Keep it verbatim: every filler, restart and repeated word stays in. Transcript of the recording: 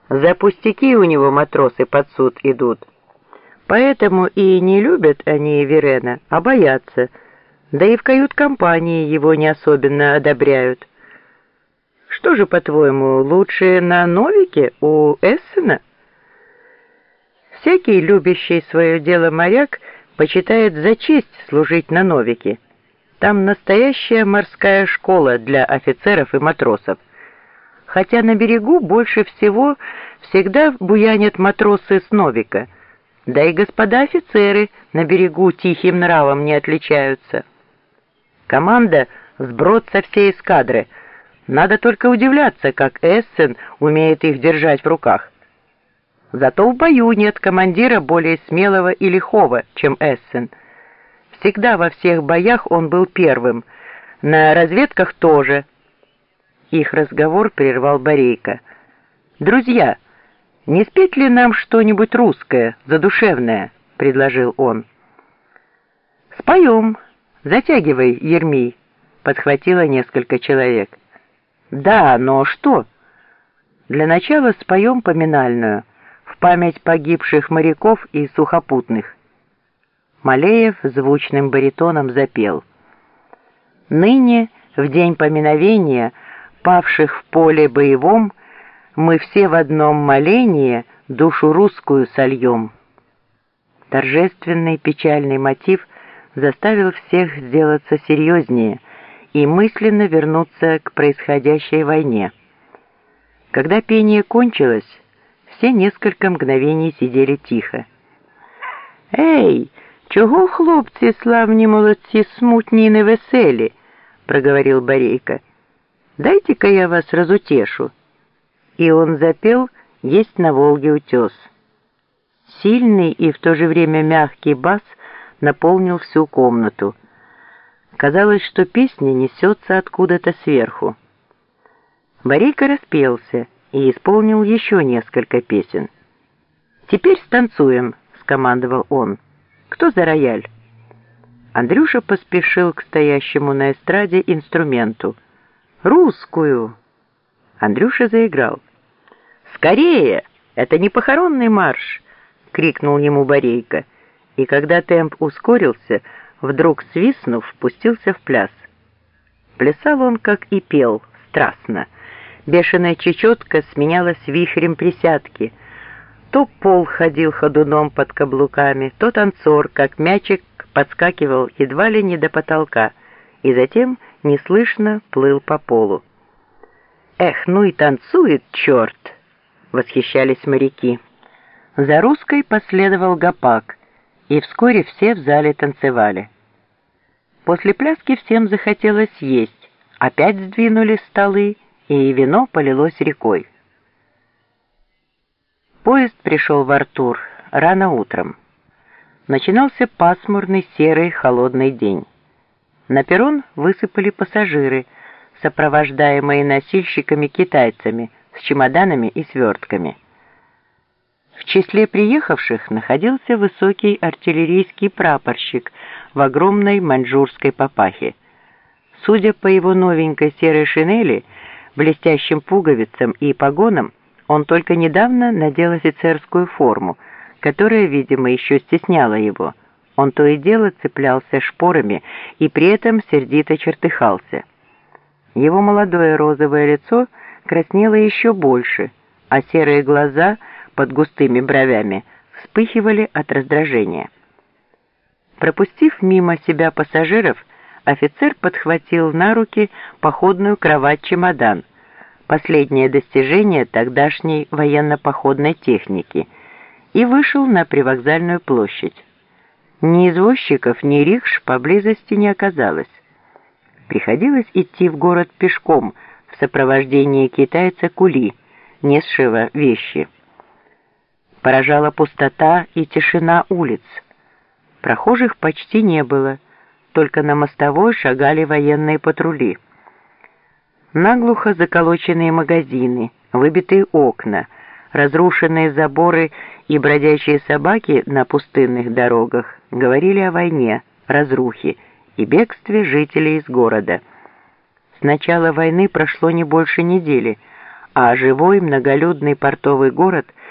За пустяки у него матросы под суд идут. Поэтому и не любят они Вирена, а боятся, да и в кают-компании его не особенно одобряют. Что же, по-твоему, лучше на Новике у Эссена? Всякий любящий свое дело моряк почитает за честь служить на Новике. Там настоящая морская школа для офицеров и матросов. Хотя на берегу больше всего всегда буянят матросы с Новика, да и господа офицеры на берегу тихим нравом не отличаются. Команда — сброд со всей эскадры. Надо только удивляться, как Эссен умеет их держать в руках. Зато в бою нет командира более смелого и лихого, чем Эссен. Всегда во всех боях он был первым, на разведках тоже. Их разговор прервал Борейко. «Друзья, не спеть ли нам что-нибудь русское, задушевное?» — предложил он. «Споем. Затягивай, Ермий», — подхватило несколько человек. «Да, но что?» «Для начала споем поминальную, в память погибших моряков и сухопутных». Малеев звучным баритоном запел. «Ныне, в день поминовения павших в поле боевом, мы все в одном молении душу русскую сольем». Торжественный печальный мотив заставил всех сделаться серьезнее и мысленно вернуться к происходящей войне. Когда пение кончилось, все несколько мгновений сидели тихо. «Эй, чого, хлопці, славні молодці, смутні и невеселі?» — проговорил Борейко. «Дайте-ка я вас разутешу». И он запел «Есть на Волге утес». Сильный и в то же время мягкий бас наполнил всю комнату. Казалось, что песня несется откуда-то сверху. Борейко распелся и исполнил еще несколько песен. «Теперь станцуем», — скомандовал он. «Кто за рояль?» Андрюша поспешил к стоящему на эстраде инструменту. «Русскую!» Андрюша заиграл. «Скорее! Это не похоронный марш!» — крикнул ему Борейко. И когда темп ускорился, вдруг свистнув, пустился в пляс. Плясал он, как и пел, страстно. Бешеная чечетка сменялась вихрем присядки. То пол ходил ходуном под каблуками, то танцор, как мячик, подскакивал едва ли не до потолка, и затем неслышно плыл по полу. «Эх, ну и танцует, черт!» — восхищались моряки. За русской последовал гопак, и вскоре все в зале танцевали. После пляски всем захотелось есть, опять сдвинули столы, и вино полилось рекой. Поезд пришел в Артур рано утром. Начинался пасмурный, серый, холодный день. На перрон высыпали пассажиры, сопровождаемые носильщиками-китайцами с чемоданами и свертками. В числе приехавших находился высокий артиллерийский прапорщик в огромной маньчжурской папахе. Судя по его новенькой серой шинели, блестящим пуговицам и погонам, он только недавно надел офицерскую форму, которая, видимо, еще стесняла его. Он то и дело цеплялся шпорами и при этом сердито чертыхался. Его молодое розовое лицо краснело еще больше, а серые глаза под густыми бровями вспыхивали от раздражения. Пропустив мимо себя пассажиров, офицер подхватил на руки походную кровать-чемодан, последнее достижение тогдашней военно-походной техники, и вышел на привокзальную площадь. Ни извозчиков, ни рикш поблизости не оказалось. Приходилось идти в город пешком в сопровождении китайца Кули, несшего вещи. Поражала пустота и тишина улиц. Прохожих почти не было, только на мостовой шагали военные патрули. Наглухо заколоченные магазины, выбитые окна, разрушенные заборы и бродячие собаки на пустынных дорогах говорили о войне, разрухе и бегстве жителей из города. С начала войны прошло не больше недели, а живой многолюдный портовый город